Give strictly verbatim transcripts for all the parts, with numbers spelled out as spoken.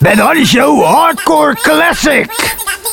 Ben Hardy Show Hardcore Classic.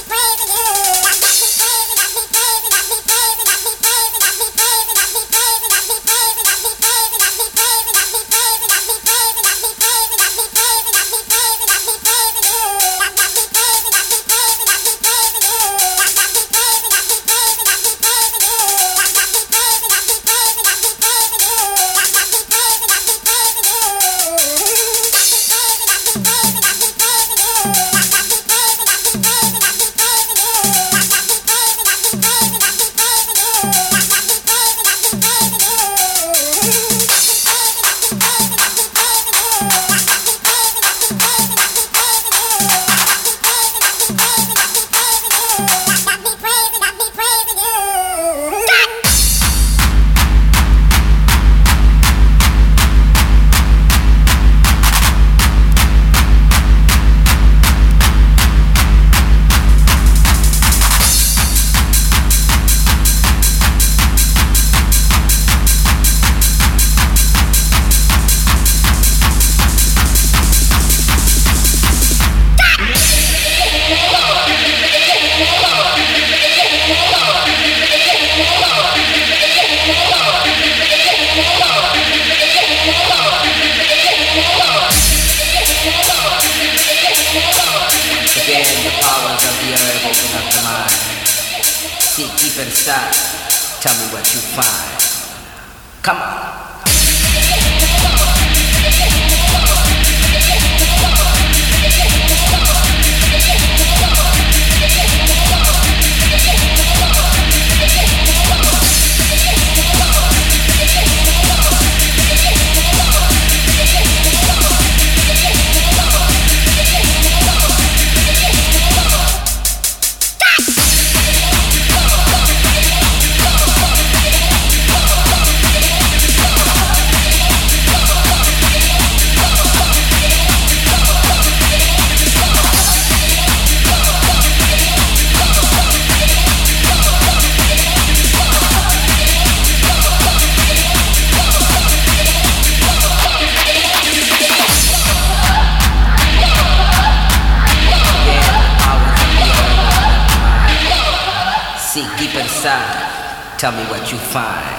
Tell me what you find.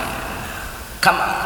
Come on.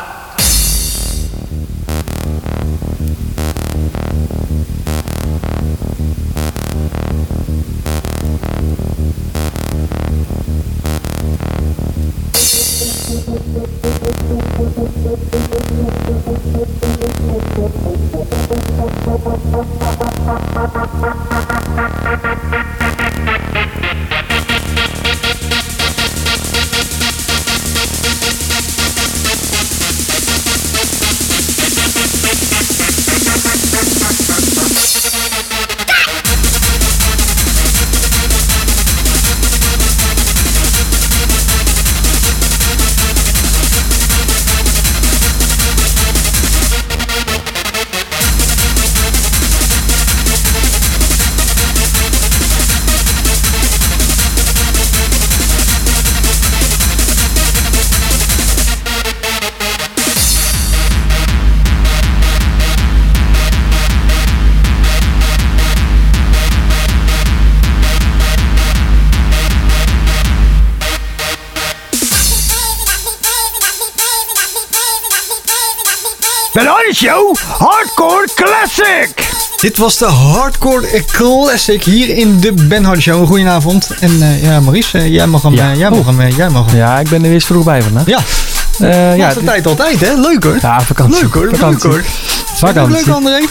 Ben Hardy Show Hardcore Classic. Dit was de Hardcore Classic hier in de Ben Hardy Show. Goedenavond. En uh, ja, Maurice, uh, jij mag hem. Ja. Uh, jij mag hem. Uh, jij mag hem. Ja, ik ben er weer vroeg bij vandaag. Ja. Uh, ja, de tijd altijd, hè? Leuk hoor. Ja, vakantie. Leuk hoor. Vakantie. Leuk hoor. Vakantie. Leuk, André.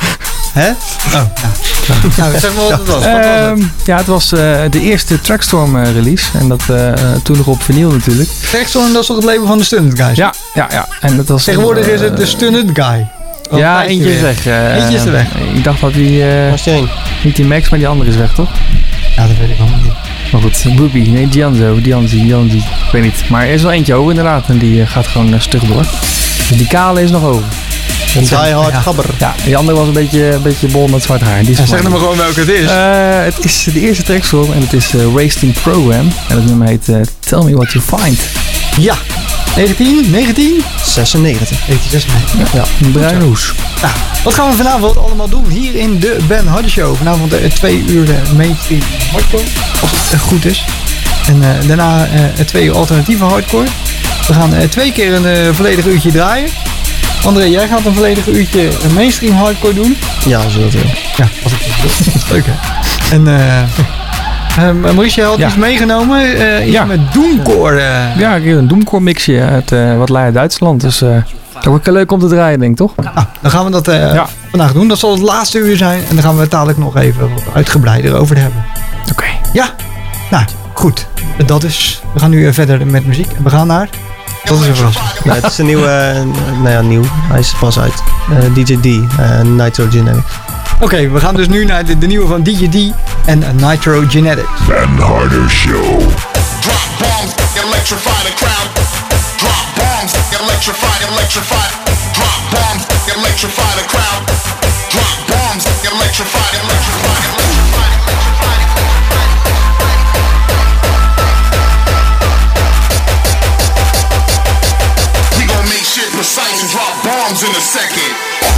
Hè? Oh, ja. Nou, zeg maar wat het was. Wat was het? Uh, ja, het was uh, de eerste Trackstorm uh, release. En dat uh, toen nog op vinyl natuurlijk. Trackstorm, dat is toch het label van de Stunned Guys? Ja, ja, ja. En dat was tegenwoordig uh, is het de Stunned Guy. Oh, ja, eentje is weg. Uh, eentje is er weg. Ik dacht dat die... Uh, Waar is die heen? Niet die Max, maar die andere is weg, toch? Ja, dat weet ik wel niet. Maar goed, Boopy, nee, Gianzo, Gianzi, Gianzi, ik weet niet. Maar er is wel eentje over inderdaad en die uh, gaat gewoon uh, stug door. Dus die kale is nog over. Een diehard ja. gabber. Ja, die andere was een beetje, een beetje bol met zwart haar. Die is ja, zeg maar gewoon welke het is. Uh, het is de eerste Trackstorm en het is uh, Wasting Program. En het nummer heet uh, Tell Me What You Find. Ja. negentien, negentien? zesennegentig. negentien zesennegentig. Ja, een bruine hoes. Nou, wat gaan we vanavond allemaal doen hier in de Ben Hardy Show? Vanavond uh, twee uur de mainstream hardcore, als het uh, goed is. En uh, daarna uh, twee uur alternatieve hardcore. We gaan uh, twee keer een uh, volledig uurtje draaien. André, jij gaat een volledig uurtje mainstream hardcore doen. Ja, zo dat wil. Ja, als ik het wil. Leuk hè. En uh, uh, Maurice, jij had Ja. iets meegenomen. Uh, iets Ja. met doomcore. Uh. Ja, ik heb een doomcore mixje uit uh, wat lui uit Duitsland. Dus uh, ook wel leuk om te draaien, denk ik, toch? Nou, dan gaan we dat uh, Ja. vandaag doen. Dat zal het laatste uur zijn. En dan gaan we het dadelijk nog even wat uitgebreider over hebben. Oké. Ja, nou goed. Dat is. We gaan nu uh, verder met muziek. En we gaan naar. Dat is een verrassing. Ja, het is een nieuwe, uh, nou ja, nieuw. Hij is pas uit. Uh, D J D, uh, Nitro Genetics. Oké, okay, we gaan dus nu naar de, de nieuwe van D J D en uh, Nitro Genetics. Ben Harder Show. Drop bombs, electrify the crowd. Drop bombs, electrify, electrify. Drop bombs, electrify the crowd. Drop bombs, electrify, electrify, electrify. We gon' make shit precise and drop bombs in a second.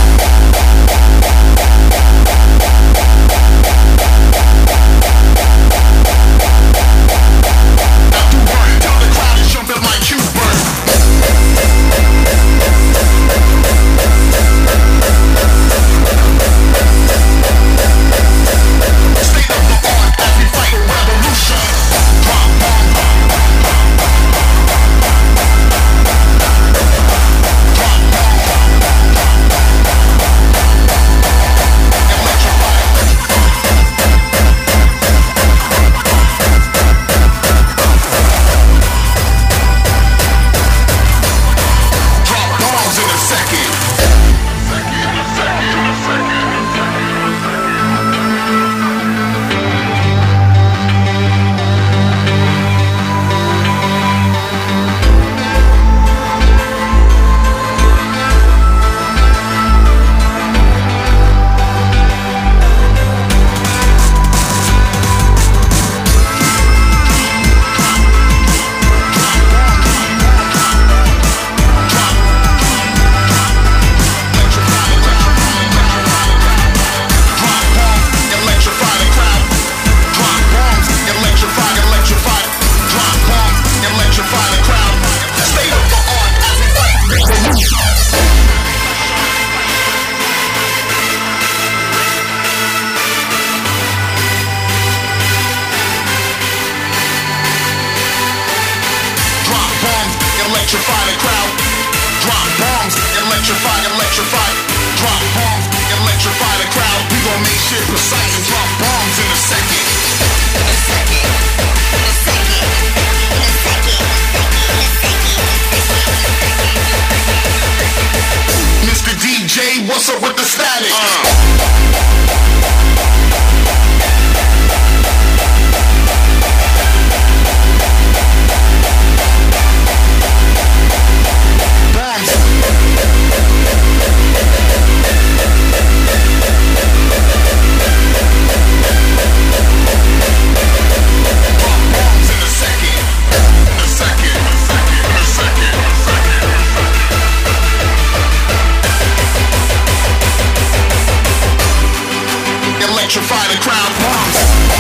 Electrify the crowd. Drop bombs, electrify, electrify. Drop bombs, electrify the crowd. We gon' make shit precise and drop bombs in a second. In a second. In a second. In a second. Mister D J, what's up with the static? Uh. Electrify the crowd. Bombs.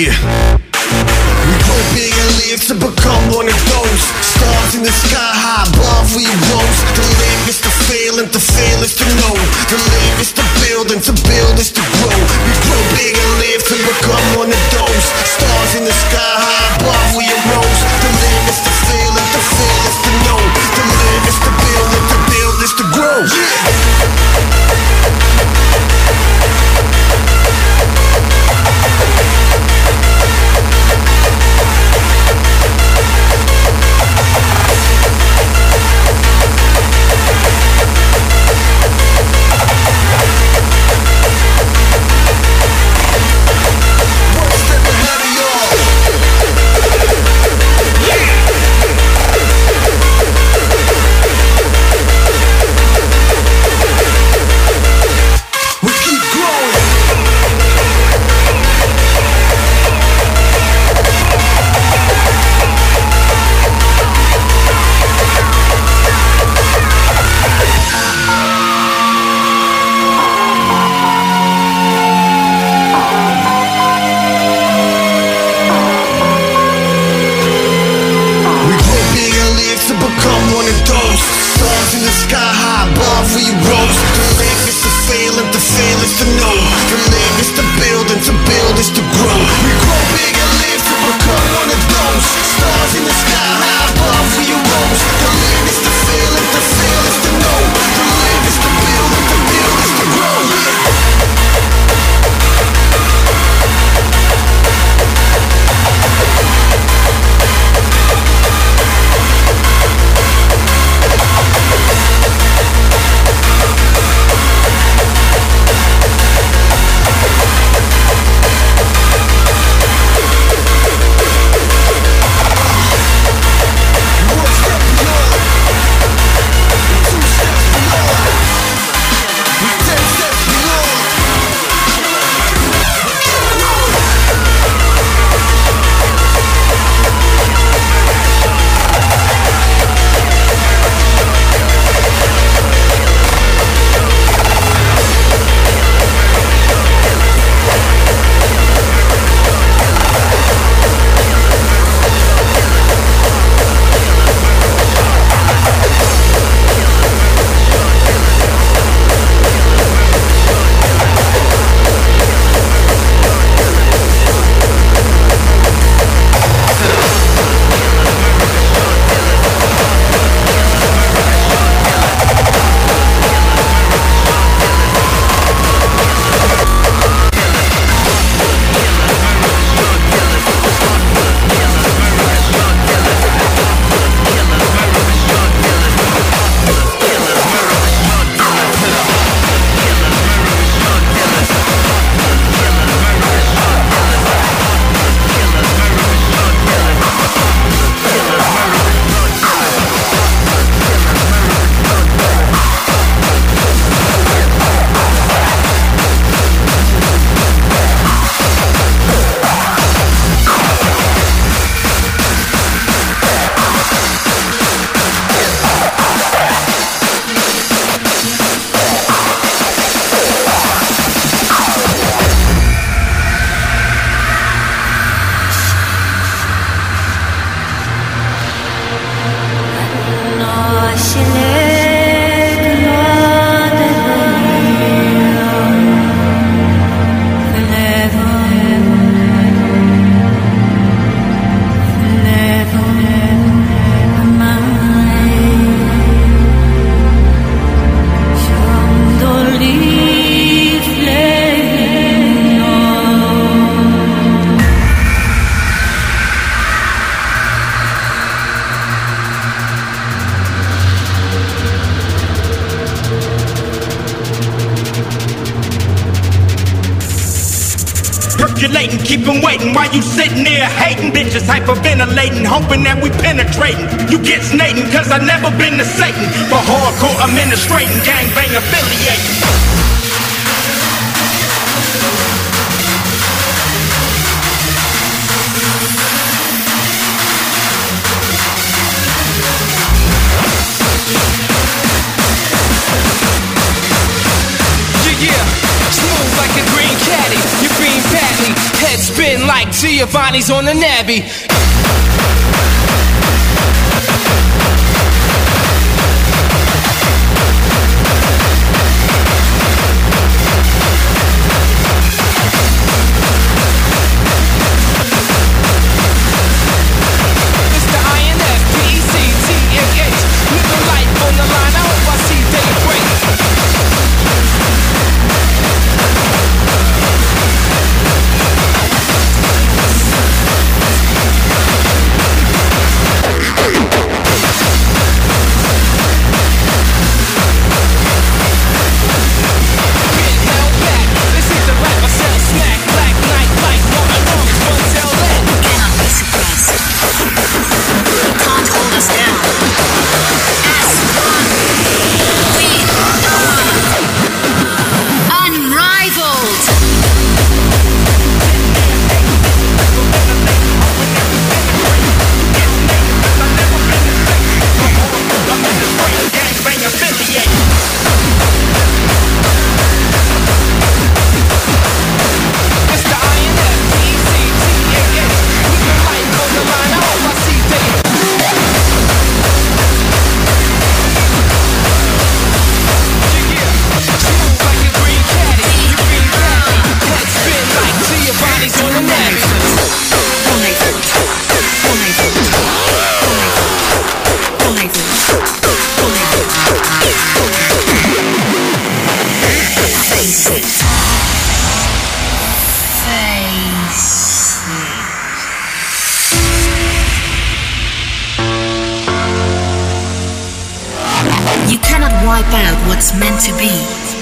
Yeah. We go big and live to become one of those stars in the sky high above we rose. To live is to fail and to fail is to know. To live is to build and to build is to grow. We grow big and live to become one of those stars in the sky high above we rose. To live is to fail and to fail is to know. To live is to build and to build is to grow. Percolating, keep 'em waiting while you sitting there hating. Bitches hyperventilating, hoping that we penetrating. You get snating, cause I never been to Satan. For hardcore administrating, gangbang affiliating. Yeah, smooth like a green caddy. You green badly, head spin like like Giovanni's on the Navy. wipe out what's meant to be.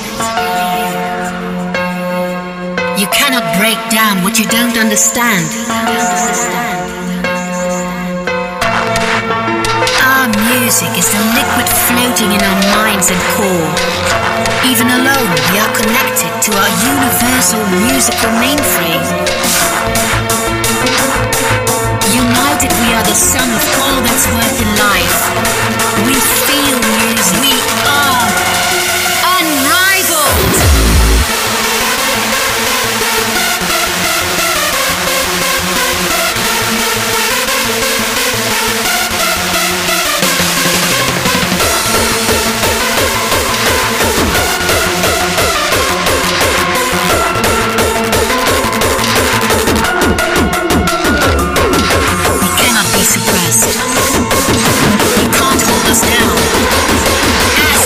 You cannot break down what you don't understand. Our music is the liquid floating in our minds and core. Even alone, we are connected to our universal musical mainframe. United, we are the sum of all that's worth in life. We feel music. We are unrivaled. Suppressed. You can't hold us down. As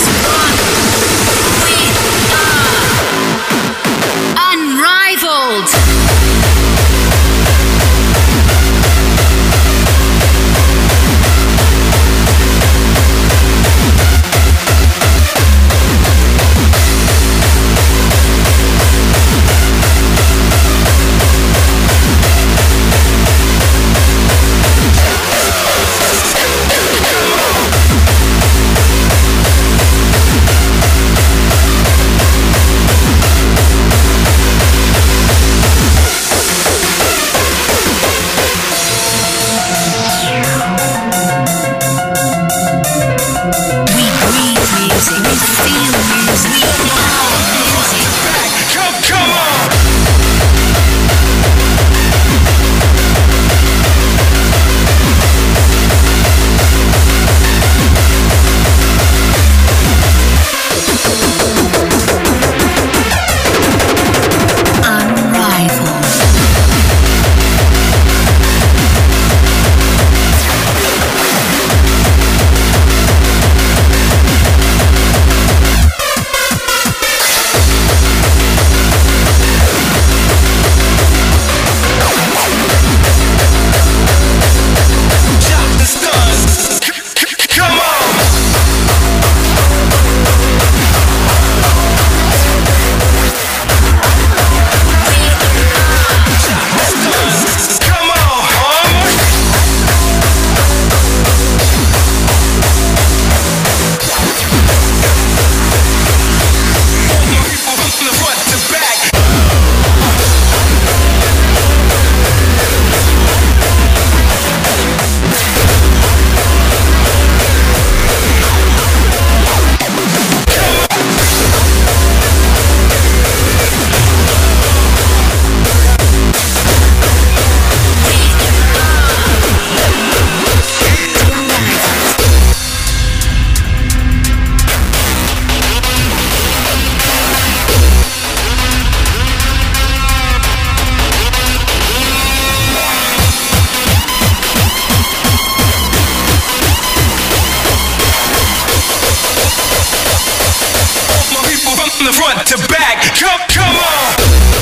from the front to back. Come, come on.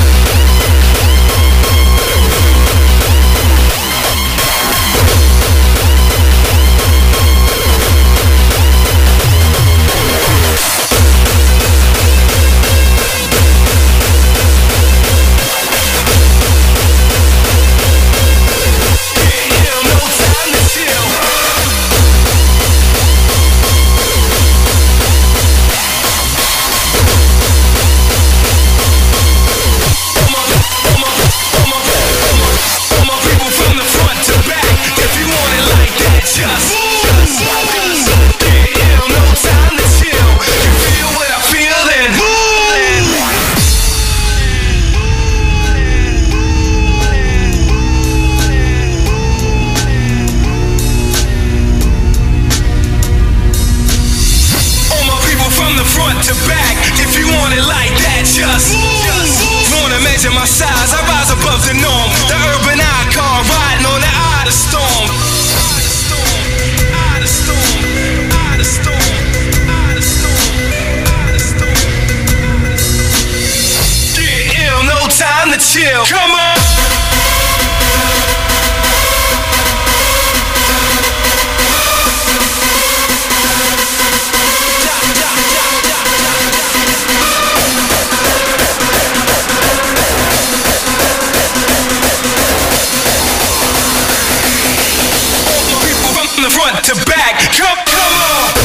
Chill. Come on. People from the front to back. Come, come on.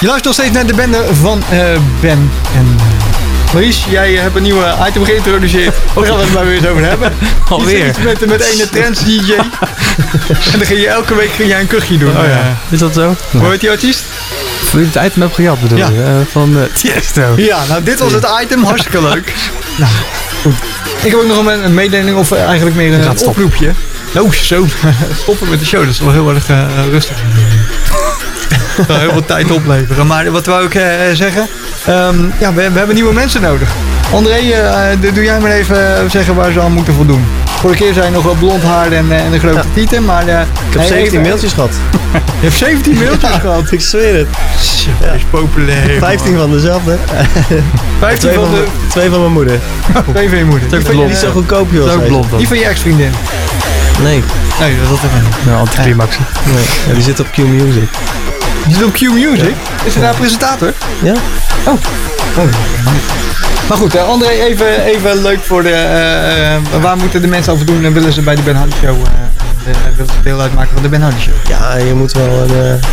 Je luistert nog steeds naar de bende van uh, Ben en uh, Maurice. Jij hebt een nieuwe item geïntroduceerd. Daar gaan we het maar weer eens over hebben. Alweer. Iets met, met ene trends D J. En dan ging je elke week ging jij een kuchje doen. Oh, ja. Is dat zo? Hoe heet die artiest? Hoe je het item hebt gejat bedoel je? Ja. Uh, van uh, Tiesto. Ja, nou dit was het item. Hartstikke leuk. Nou, goed. Ik heb ook nog een, een mededeling of uh, eigenlijk meer een oproepje. Oh, zo. Stoppen met de show. Dat is wel heel erg uh, rustig. Dat zal heel veel tijd opleveren. Maar wat wou ik uh, zeggen? Um, ja, we, we hebben nieuwe mensen nodig. André, uh, doe jij maar even zeggen waar ze aan moeten voldoen. Vorige keer zei je nog wel blond haar en, en een grote ja. tieten, maar... Uh, ik heb nee, zeventien even, mailtjes gehad. Je hebt zeventien mailtjes ja, gehad? Ik zweer het. Ja. Dat is populair. vijftien van dezelfde. vijftien twee van, van de... Twee van mijn moeder. Twee van je moeder. Die van je niet zo goedkoop, joh. Zo blond dan. Die van je ex-vriendin? Nee. Nee, dat is even. Nou, anticlimax. Nee. Ja, die zit op Q Music. Die zit op Q Music? Is hij daar presentator? Ja. Oh. oh. Maar goed, uh, André, even, even leuk voor de... Uh, uh, waar moeten de mensen over doen en willen ze bij de Ben Hardy Show... Uh, uh, willen ze deel uitmaken van de Ben Hardy Show? Ja, je moet wel een... Uh...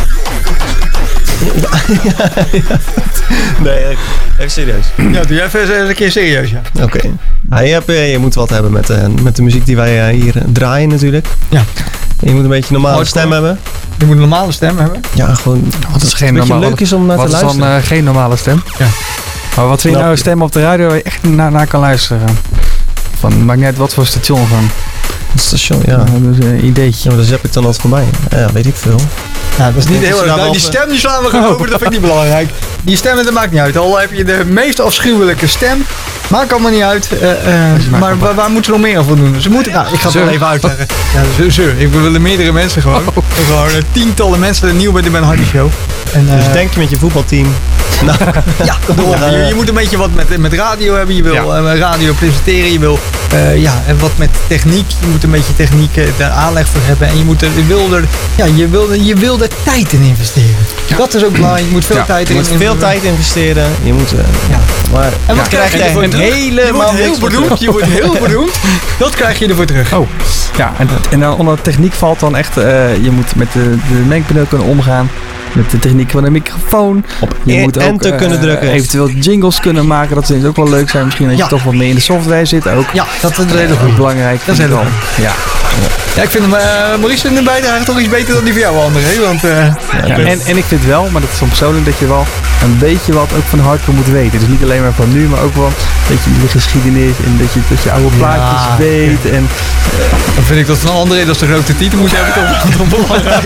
ja, ja. Nee, even serieus. Ja, doe jij even een keer serieus, ja. Oké. Okay. Nou, je, hebt, je moet wat hebben met, uh, met de muziek die wij uh, hier draaien natuurlijk. Ja. Je moet een beetje een normale stem hebben. Je moet een normale stem hebben? Ja, gewoon... Wat is geen een beetje normale, leuk is om naar te luisteren. Wat is dan uh, geen normale stem? Ja. Maar wat vind je nou een stem op de radio waar je echt naar, naar kan luisteren? Van, maakt niet uit wat voor station van. Station, ja. ja dat is een ideetje. Ja, maar daar zap ik dan altijd voorbij. Ja, weet ik veel. Ja, dat is niet dat heel is erg. nou Nou, die stem die slaan we gewoon over, dat vind ik niet belangrijk. Die stemmen, dat maakt niet uit. Al heb je de meest afschuwelijke stem, maakt allemaal niet uit. Uh, uh, maar waar, waar moeten ze nog meer aan voldoen? Ze moeten, nou, ik ga het wel even uitleggen. Ja, ze, ze, ik willen meerdere mensen gewoon. Oh. Gewoon uh, tientallen mensen nieuw bij de Ben Hardy Show. En, uh, dus denk je met je voetbalteam. Nou, ja, ja, je, je moet een beetje wat met, met radio hebben. Je wil ja. uh, radio presenteren. Je wil uh, ja, wat met techniek. Je moet een beetje techniek uh, daar aanleg voor hebben. En je, moet er, je, wil er, ja, je, wil, je wil er tijd in investeren. Ja. Dat is ook belangrijk. Je moet veel ja. tijd in investeren. Je moet veel tijd investeren. Je moet... Uh, ja. Maar en wat ja. krijg je ervoor terug? Helemaal je wordt heel beroemd. Je wordt heel beroemd. Dat krijg je ervoor terug. Oh. Ja, en, en dan onder techniek valt dan echt... Uh, je moet met de, de mengpaneel kunnen omgaan. Met de techniek van een microfoon. Op je en, moet ook enter uh, kunnen drukken. Eventueel jingles kunnen maken. Dat zou ook wel leuk zijn. Misschien dat ja. je toch wat meer in de software zit ook. Ja, dat is heel uh, belangrijk. Dat is heel leuk. Ja. Ja. Ja, ik vind hem, uh, Maurice vindt hem bijdrage toch iets beter dan die van jou, André. Want, uh, ja, ja, en, en ik vind wel, maar dat is van persoonlijk, dat je wel een beetje wat ook van de hardcore moet weten. Dus niet alleen maar van nu, maar ook wel dat je de geschiedenis en dat je, dat je oude plaatjes ja, weet. Ja. En, uh, dan vind ik dat van André dat ze de grote titel moet hebben toch belangrijk.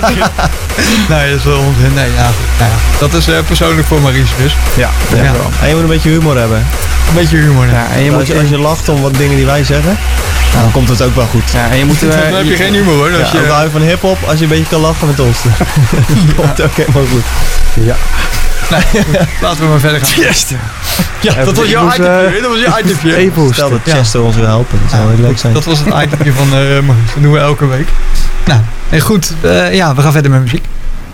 Nee, dat is wel onzin. Nee, ja, ja, dat is uh, persoonlijk voor Maurice dus. Ja, ja. ja. En je moet een beetje humor hebben. Een beetje humor. Ja, en je moet, als, je, als je lacht om wat dingen die wij zeggen, nou, dan komt het ook wel goed. Ja, en je moet, uh, dan heb je, je geen humor hoor. Ja, als je hou van hip-hop, als je een beetje kan lachen met ons, dan komt het ook helemaal goed. Ja. Nee, laten we maar verder gaan. Chester. Ja, ja, dat was jouw itempje. Dat was jouw itempje. Even Stel dat Chester ja. ons wil helpen. Dat zou ja, heel leuk zijn. Dat was het itempje van uh, Maurice. Dat doen we elke week. Nou, en goed. Uh, ja, we gaan verder met muziek.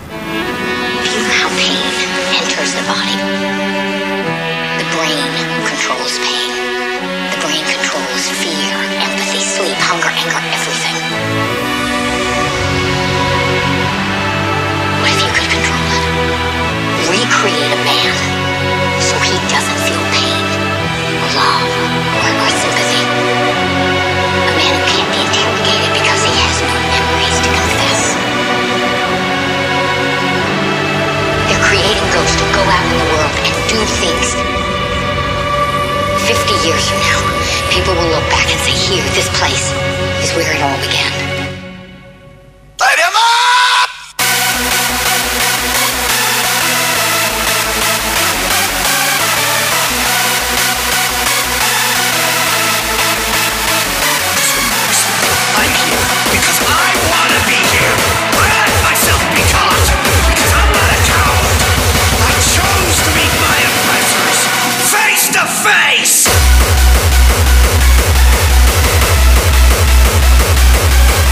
Years from now, people will look back and say, here, this place is where it all began. Light him up! I'm here because I want to be here. I let myself be caught because I'm not a coward. I chose to meet my oppressors face to face.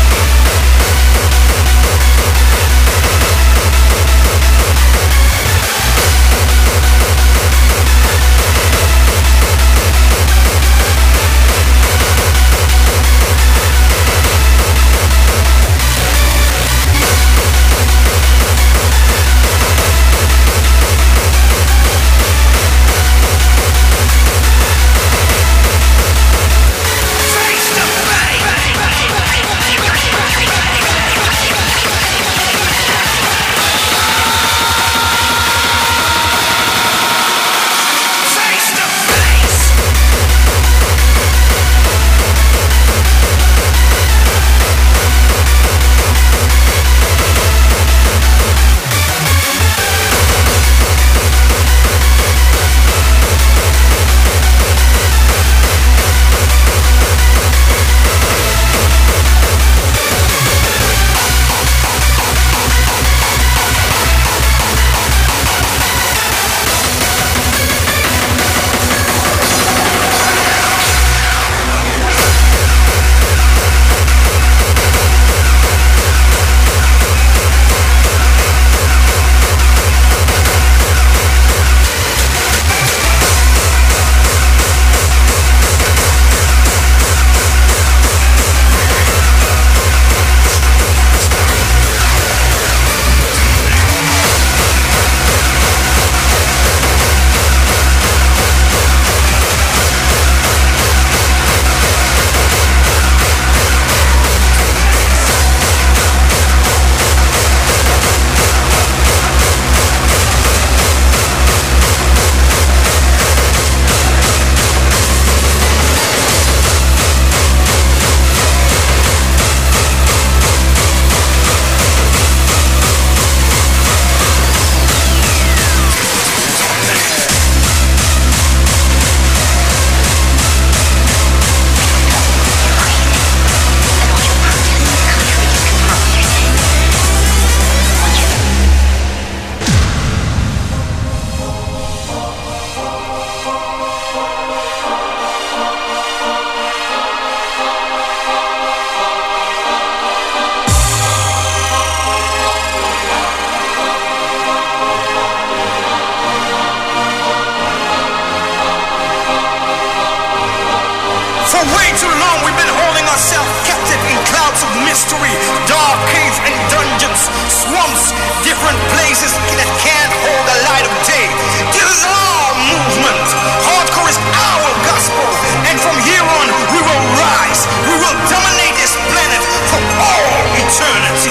myself captive in clouds of mystery, dark caves and dungeons, swamps, different places that can't hold the light of day. This is our movement. Hardcore is our gospel, and from here on we will rise. We will dominate this planet for all eternity.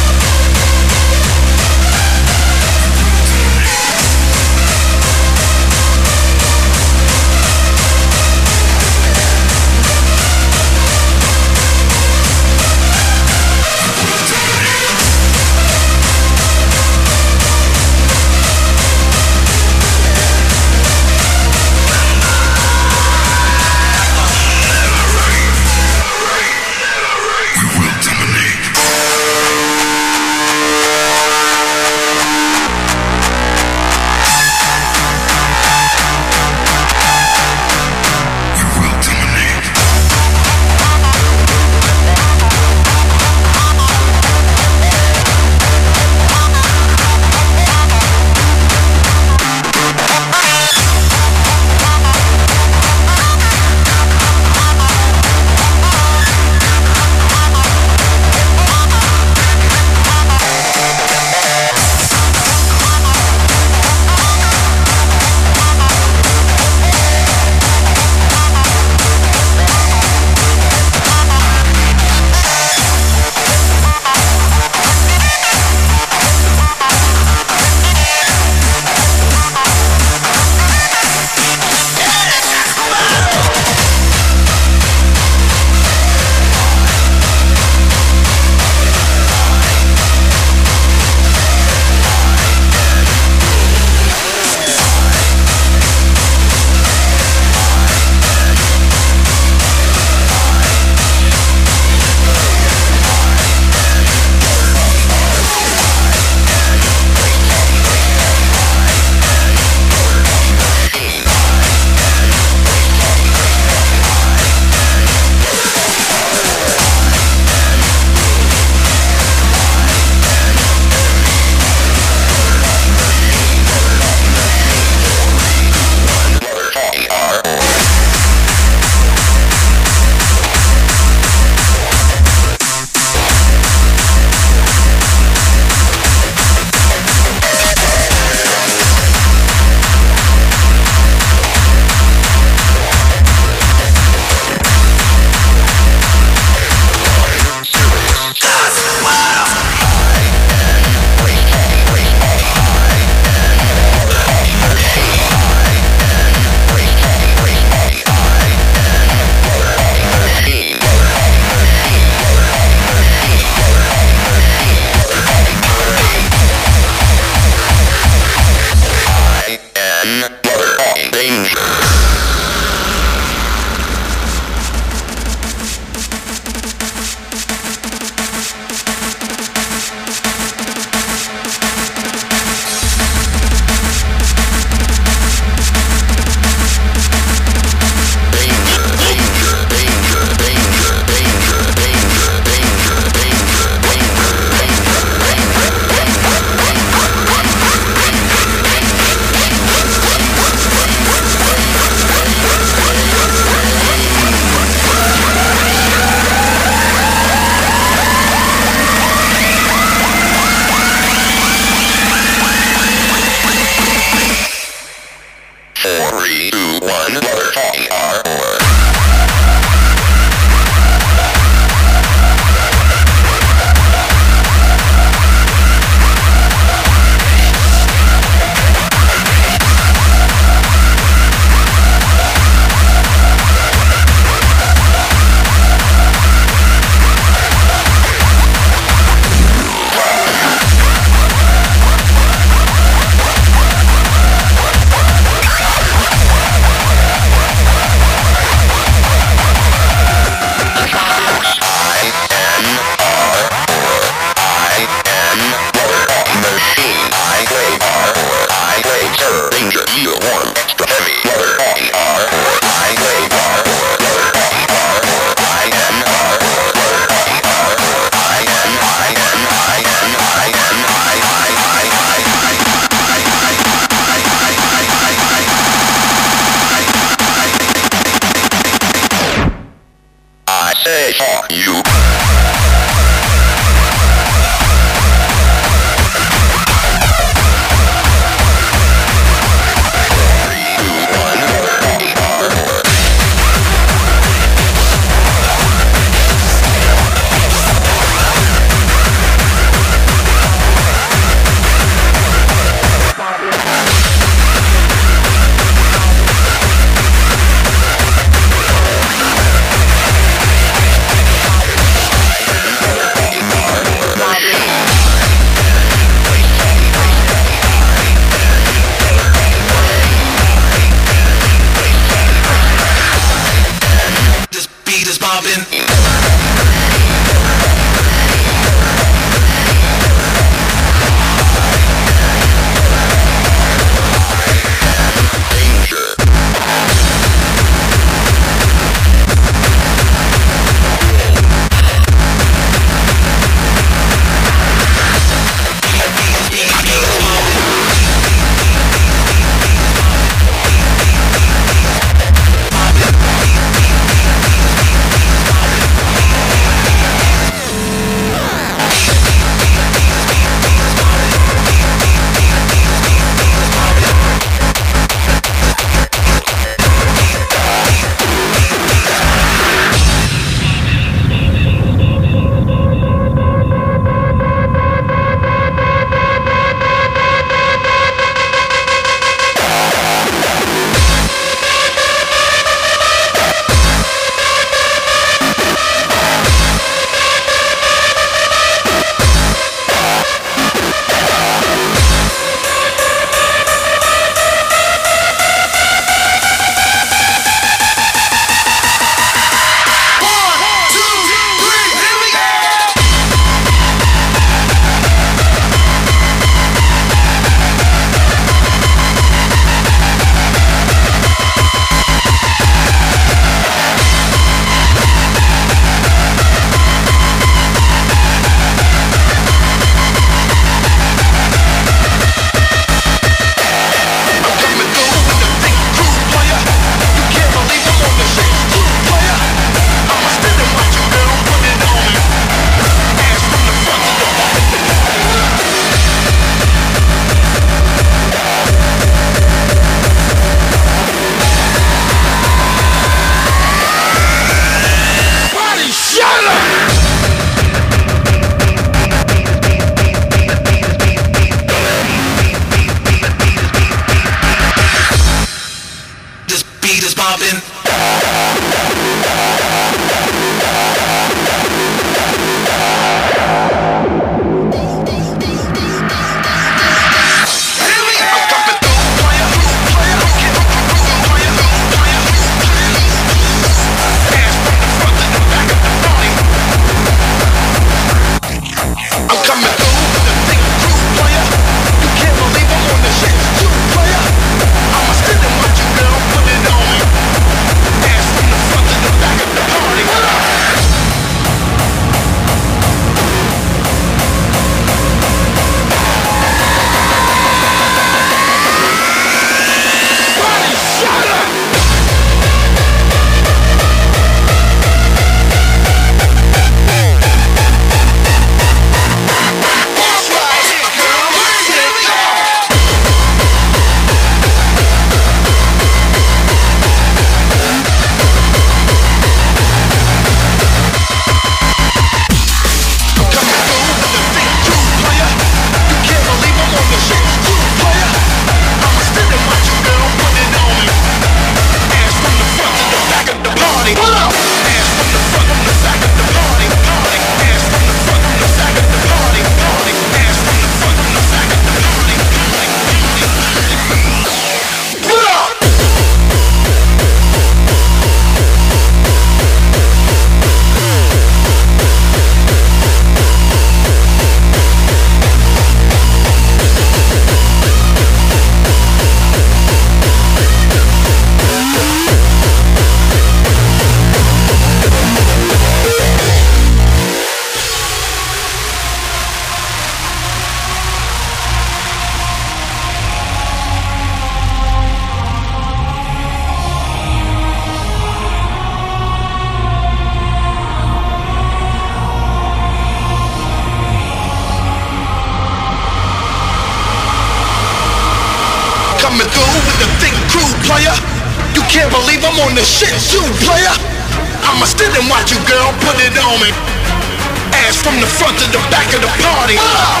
coming through with the thick crew, player. You can't believe I'm on the shit too, player. I'ma stand and watch you, girl, put it on me. Ass from the front to the back of the party. Ah!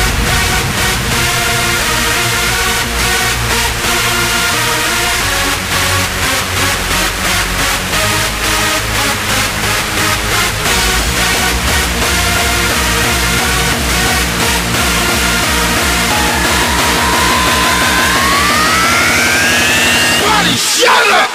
Shut up!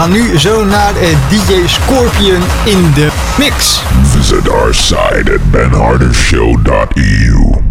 gaan nu zo naar uh, D J Scorpion in de mix. Visit our site at ben harder show dot e u.